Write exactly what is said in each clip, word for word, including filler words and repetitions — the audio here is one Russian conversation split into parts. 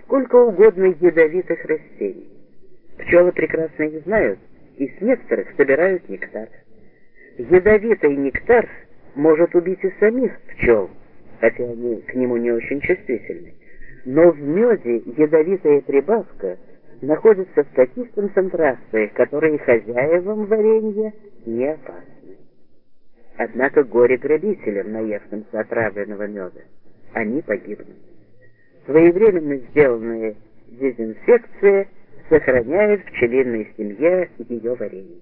сколько угодно ядовитых растений. Пчелы прекрасно их знают, и с некоторых собирают нектар. Ядовитый нектар может убить и самих пчел, хотя они к нему не очень чувствительны. Но в меде ядовитая прибавка находится в таких концентрациях, которые хозяевам варенья не опасны. Однако горе грабителям, наевшимся отравленного меда, они погибнут. Своевременно сделанная дезинфекция сохраняет пчелиной семье ее варенье.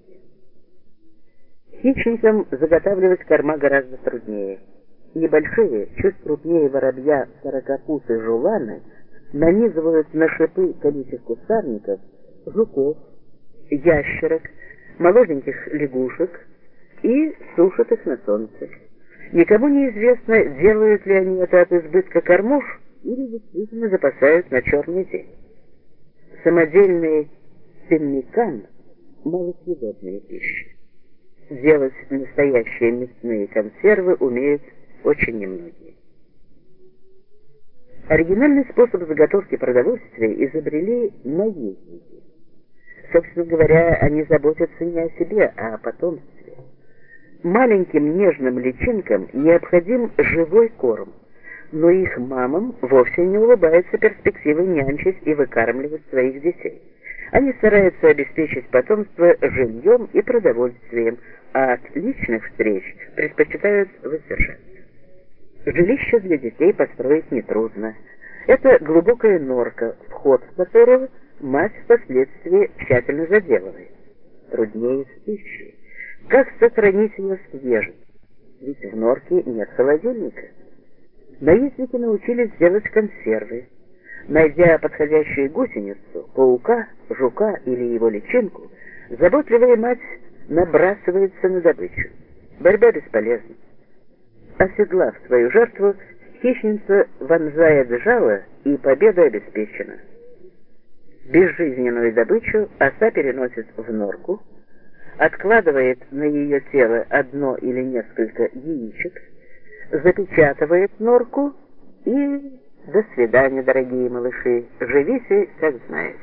Хищникам заготавливать корма гораздо труднее. Небольшие, чуть крупнее воробья сорокопуты жуланы нанизывают на шипы колючих кустарников жуков, ящерок, молоденьких лягушек и сушат их на солнце. Никому не известно, делают ли они это от избытка кормов или действительно запасают на черный день. Самодельный пеммикан – малосъедобная пища. Делать настоящие мясные консервы умеют очень немногие. Оригинальный способ заготовки продовольствия изобрели наездники. Собственно говоря, они заботятся не о себе, а о потомстве. Маленьким нежным личинкам необходим живой корм, но их мамам вовсе не улыбается перспективой нянчить и выкармливать своих детей. Они стараются обеспечить потомство жильем и продовольствием, а от личных встреч предпочитают воздержаться. Жилище для детей построить нетрудно. Это глубокая норка, вход в которую мать впоследствии тщательно заделывает. Труднее с пищей. Как сохранить ее свежей? Ведь в норке нет холодильника. Наездники научились делать консервы. Найдя подходящую гусеницу, паука, жука или его личинку, заботливая мать набрасывается на добычу. Борьба бесполезна. Оседлав свою жертву, хищница вонзает жало, и победа обеспечена. Безжизненную добычу оса переносит в норку, откладывает на ее тело одно или несколько яичек, запечатывает норку и до свидания, дорогие малыши, живите, как знаете.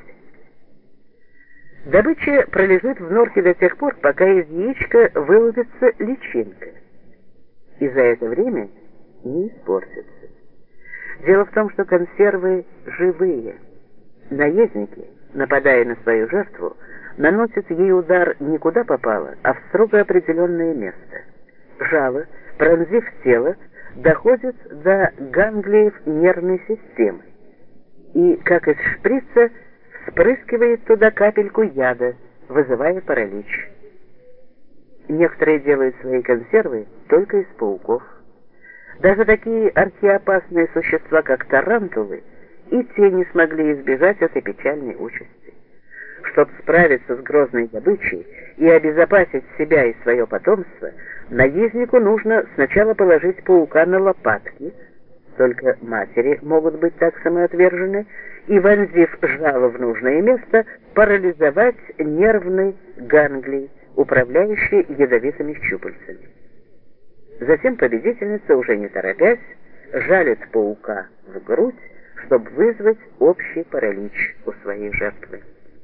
Добыча пролежит в норке до тех пор, пока из яичка вылупится личинка, и за это время не испортится. Дело в том, что консервы живые. Наездники, нападая на свою жертву, наносят ей удар не куда попало, а в строго определенное место. Жало, пронзив тело, доходит до ганглиев нервной системы и, как из шприца, впрыскивает туда капельку яда, вызывая паралич. Некоторые делают свои консервы только из пауков. Даже такие архиопасные существа, как тарантулы, и те не смогли избежать этой печальной участи. Чтобы справиться с грозной добычей и обезопасить себя и свое потомство, наезднику нужно сначала положить паука на лопатки, только матери могут быть так самоотвержены, и, вонзив жало в нужное место, парализовать нервный ганглий, управляющий ядовитыми щупальцами. Затем победительница, уже не торопясь, жалит паука в грудь, чтобы вызвать общий паралич у своей жертвы.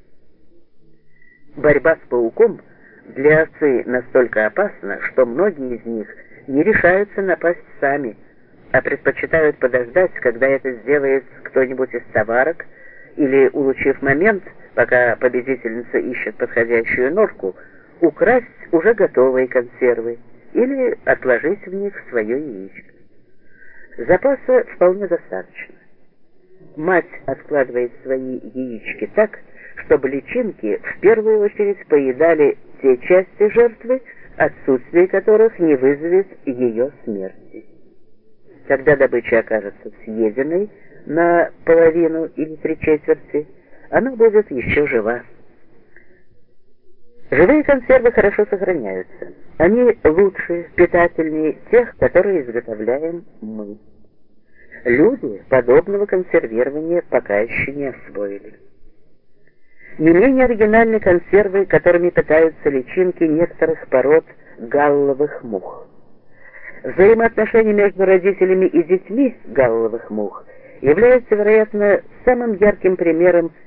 Борьба с пауком для осы настолько опасна, что многие из них не решаются напасть сами, а предпочитают подождать, когда это сделает кто-нибудь из товарок, или, улучив момент, пока победительница ищет подходящую норку, украсть уже готовые консервы или отложить в них свое яичко. Запаса вполне достаточно. Мать откладывает свои яички так, чтобы личинки в первую очередь поедали те части жертвы, отсутствие которых не вызовет ее смерти. Когда добыча окажется съеденной на половину или три четверти, она будет еще жива. Живые консервы хорошо сохраняются. Они лучше, питательнее тех, которые изготовляем мы. Люди подобного консервирования пока еще не освоили. Не менее оригинальны консервы, которыми питаются личинки некоторых пород галловых мух. Взаимоотношения между родителями и детьми галловых мух является, вероятно, самым ярким примером